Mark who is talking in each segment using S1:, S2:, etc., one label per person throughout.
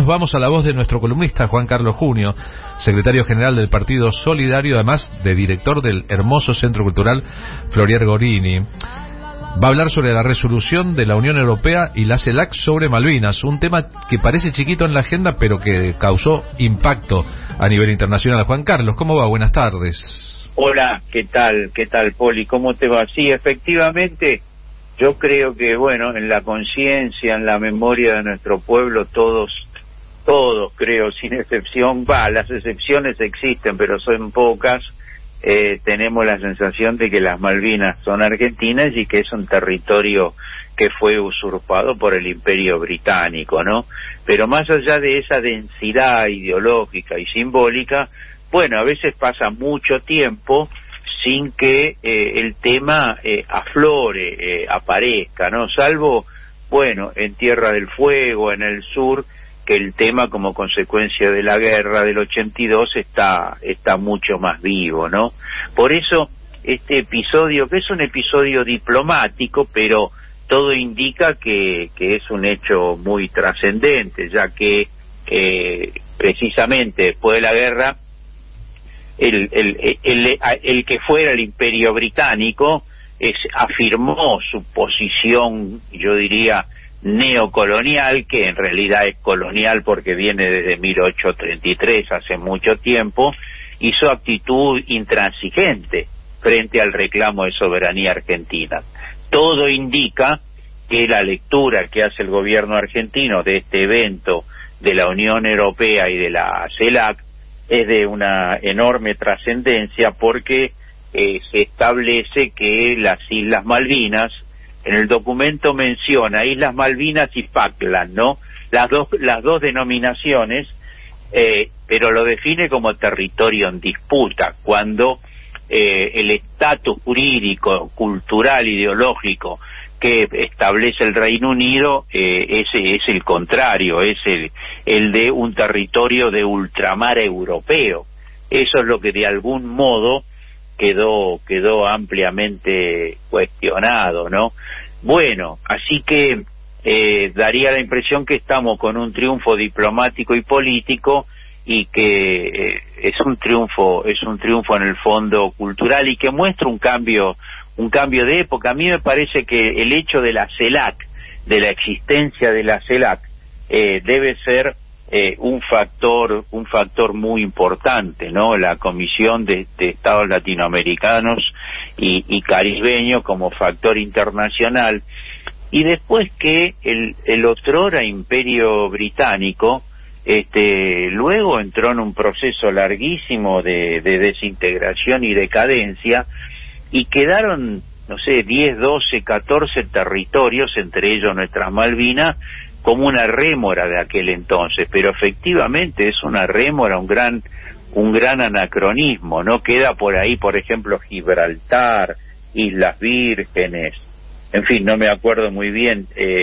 S1: vamos a la voz de nuestro columnista Juan Carlos Junio, secretario general del Partido Solidario, además de director del hermoso Centro Cultural Florier Gorini. Va a hablar sobre la resolución de la Unión Europea y la CELAC sobre Malvinas, un tema que parece chiquito en la agenda, pero que causó impacto a nivel internacional. Juan Carlos, ¿cómo va? Buenas tardes.
S2: Hola, ¿qué tal, Poli? ¿Cómo te va? Sí, efectivamente, yo creo que, bueno, en la conciencia, en la memoria de nuestro pueblo, todos creo, sin excepción, las excepciones existen, pero son pocas. Tenemos la sensación de que las Malvinas son argentinas y que es un territorio que fue usurpado por el Imperio Británico, ¿no? Pero más allá de esa densidad ideológica y simbólica, bueno, a veces pasa mucho tiempo sin que el tema aflore, aparezca, ¿no? Salvo, bueno, en Tierra del Fuego, en el sur, que el tema como consecuencia de la guerra del 82 está mucho más vivo, ¿no? Por eso este episodio, que es un episodio diplomático, pero todo indica que es un hecho muy trascendente, ya que precisamente después de la guerra el que fuera el Imperio Británico afirmó su posición, yo diría, neocolonial, que en realidad es colonial porque viene desde 1833, hace mucho tiempo, y su actitud intransigente frente al reclamo de soberanía argentina. Todo indica que la lectura que hace el gobierno argentino de este evento de la Unión Europea y de la CELAC es de una enorme trascendencia, porque se establece que las Islas Malvinas, en el documento menciona Islas Malvinas y Falkland, ¿no? Las dos denominaciones, pero lo define como territorio en disputa, cuando el estatus jurídico, cultural, ideológico que establece el Reino Unido ese es el contrario, es el de un territorio de ultramar europeo. Eso es lo que de algún modo quedó ampliamente cuestionado, ¿no? Bueno, así que daría la impresión que estamos con un triunfo diplomático y político, y que es un triunfo en el fondo cultural, y que muestra un cambio de época. A mí me parece que el hecho de la CELAC, de la existencia de la CELAC, debe ser un factor muy importante, ¿no? La Comisión de Estados Latinoamericanos y Caribeños como factor internacional, y después que el otrora Imperio Británico luego entró en un proceso larguísimo de desintegración y decadencia, y quedaron, no sé, 10, 12, 14 territorios, entre ellos nuestras Malvinas, como una rémora de aquel entonces. Pero efectivamente es una rémora, un gran anacronismo, ¿no? Queda por ahí, por ejemplo, Gibraltar, Islas Vírgenes, en fin, no me acuerdo muy bien,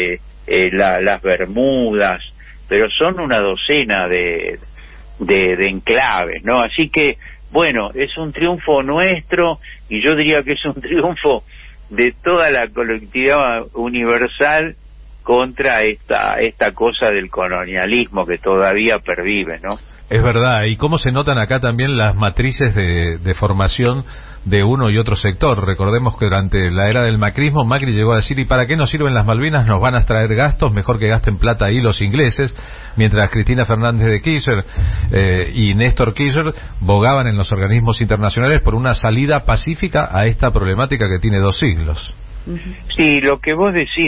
S2: las Bermudas, pero son una docena de enclaves, ¿no? Así que, bueno, es un triunfo nuestro, y yo diría que es un triunfo de toda la colectividad universal contra esta cosa del colonialismo que todavía pervive, ¿no?
S1: Es verdad, y cómo se notan acá también las matrices de formación de uno y otro sector. Recordemos que durante la era del macrismo, Macri llegó a decir: ¿y para qué nos sirven las Malvinas? Nos van a traer gastos, mejor que gasten plata ahí los ingleses. Mientras Cristina Fernández de Kirchner y Néstor Kirchner bogaban en los organismos internacionales por una salida pacífica a esta problemática que tiene 2 siglos.
S2: Sí, lo que vos decís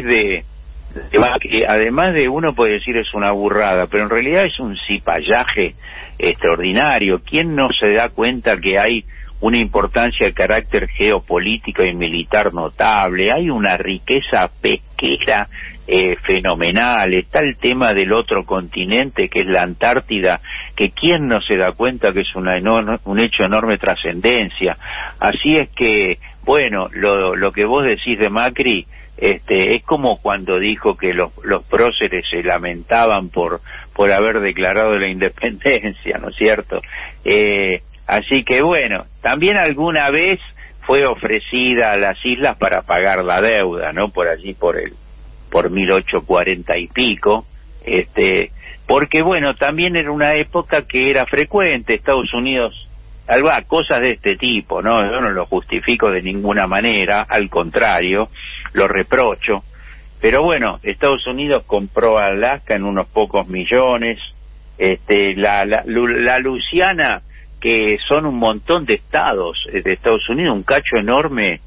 S2: que además de, uno puede decir es una burrada, pero en realidad es un cipallaje extraordinario. ¿Quién no se da cuenta que hay una importancia de carácter geopolítico y militar notable? Hay una riqueza pesquera fenomenal. Está el tema del otro continente, que es la Antártida, que quién no se da cuenta que es un hecho de enorme trascendencia. Así es que, bueno, lo que vos decís de Macri, es como cuando dijo que los próceres se lamentaban por haber declarado la independencia, ¿no es cierto? Así que, bueno, también alguna vez fue ofrecida a las islas para pagar la deuda, ¿no? Por allí por 1840 y pico, Porque bueno, también era una época que era frecuente Estados Unidos, cosas de este tipo, ¿no? Yo no lo justifico de ninguna manera, al contrario, lo reprocho, pero bueno, Estados Unidos compró Alaska en unos pocos millones, la Luisiana, que son un montón de estados de Estados Unidos, un cacho enorme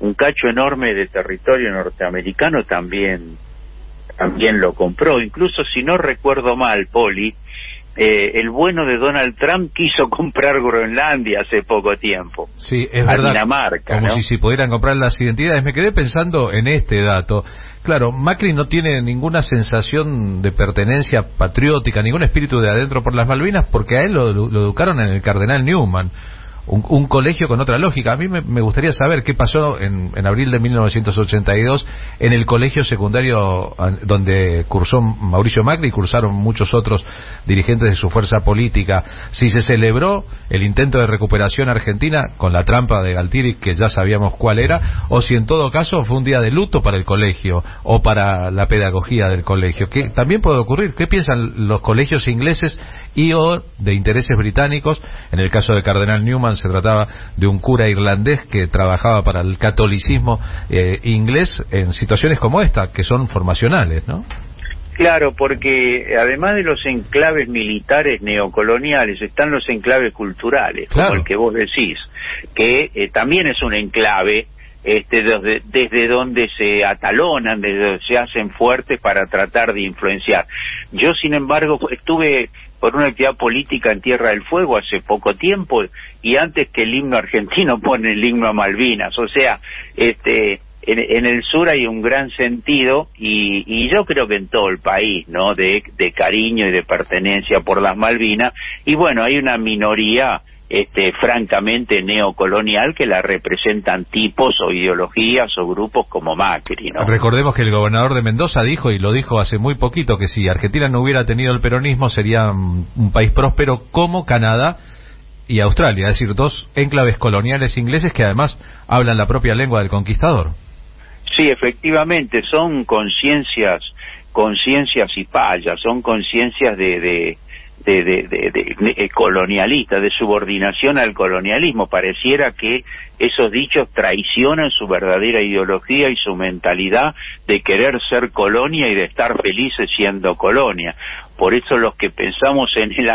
S2: de territorio norteamericano también lo compró. Incluso, si no recuerdo mal, Poli, el bueno de Donald Trump quiso comprar Groenlandia hace poco tiempo.
S1: Sí, es verdad.
S2: Dinamarca,
S1: como
S2: ¿no?
S1: si pudieran comprar las identidades. Me quedé pensando en este dato. Claro, Macri no tiene ninguna sensación de pertenencia patriótica, ningún espíritu de adentro por las Malvinas, porque a él lo educaron en el Cardenal Newman. Un colegio con otra lógica. A mí me gustaría saber qué pasó en abril de 1982 en el colegio secundario donde cursó Mauricio Macri y cursaron muchos otros dirigentes de su fuerza política. Si se celebró el intento de recuperación argentina con la trampa de Galtieri, que ya sabíamos cuál era, o si en todo caso fue un día de luto para el colegio o para la pedagogía del colegio, que también puede ocurrir. ¿Qué piensan los colegios ingleses y o de intereses británicos? En el caso de Cardenal Newman se trataba de un cura irlandés que trabajaba para el catolicismo inglés en situaciones como esta, que son formacionales, ¿no?
S2: Claro, porque además de los enclaves militares neocoloniales, están los enclaves culturales,
S1: claro,
S2: como el que vos decís, que también es un enclave desde donde se atalonan, desde donde se hacen fuertes para tratar de influenciar. Yo, sin embargo, estuve por una actividad política en Tierra del Fuego hace poco tiempo, y antes que el himno argentino pone el himno a Malvinas, o sea, en el sur hay un gran sentido, y yo creo que en todo el país, ¿no?, de cariño y de pertenencia por las Malvinas, y bueno, hay una minoría francamente neocolonial que la representan tipos o ideologías o grupos como Macri, ¿no?
S1: Recordemos que el gobernador de Mendoza dijo, y lo dijo hace muy poquito, que si Argentina no hubiera tenido el peronismo sería un país próspero como Canadá y Australia, es decir, dos enclaves coloniales ingleses que además hablan la propia lengua del conquistador.
S2: Sí, efectivamente, son conciencias y payas, son conciencias de colonialista, de subordinación al colonialismo. Pareciera que esos dichos traicionan su verdadera ideología y su mentalidad de querer ser colonia y de estar felices siendo colonia. Por eso los que pensamos en el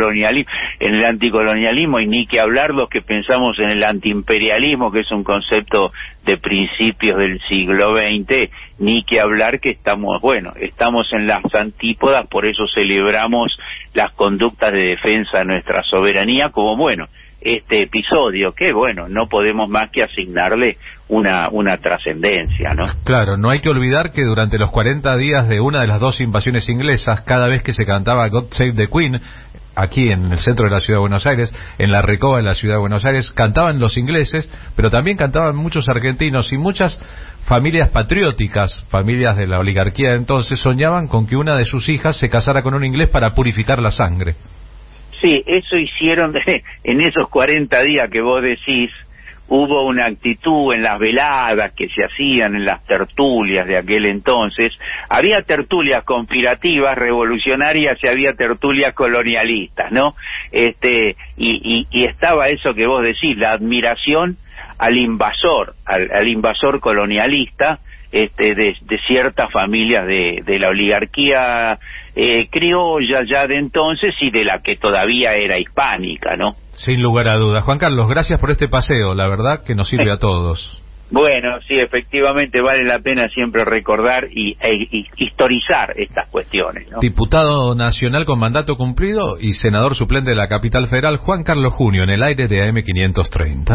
S2: anticolonialismo, y ni que hablar los que pensamos en el antiimperialismo, que es un concepto de principios del siglo XX, ni que hablar que estamos en las antípodas, por eso celebramos las conductas de defensa de nuestra soberanía, como este episodio, que no podemos más que asignarle una trascendencia, ¿no?
S1: Claro, no hay que olvidar que durante los 40 días de una de las dos invasiones inglesas, cada vez que se cantaba God Save the Queen, aquí en el centro de la ciudad de Buenos Aires, en la Recoba de la ciudad de Buenos Aires, cantaban los ingleses, pero también cantaban muchos argentinos, y muchas familias patrióticas, familias de la oligarquía de entonces, soñaban con que una de sus hijas se casara con un inglés para purificar la sangre.
S2: Sí, eso hicieron en esos 40 días que vos decís. Hubo una actitud en las veladas que se hacían, en las tertulias de aquel entonces. Había tertulias conspirativas, revolucionarias, y había tertulias colonialistas, ¿no? Y estaba eso que vos decís, la admiración al invasor colonialista, de ciertas familias de la oligarquía criolla ya de entonces, y de la que todavía era hispánica, ¿no?
S1: Sin lugar a dudas. Juan Carlos, gracias por este paseo, la verdad que nos sirve a todos.
S2: Bueno, sí, efectivamente vale la pena siempre recordar e historizar estas cuestiones, ¿no?
S1: Diputado nacional con mandato cumplido y senador suplente de la Capital Federal, Juan Carlos Junio, en el aire de AM 530.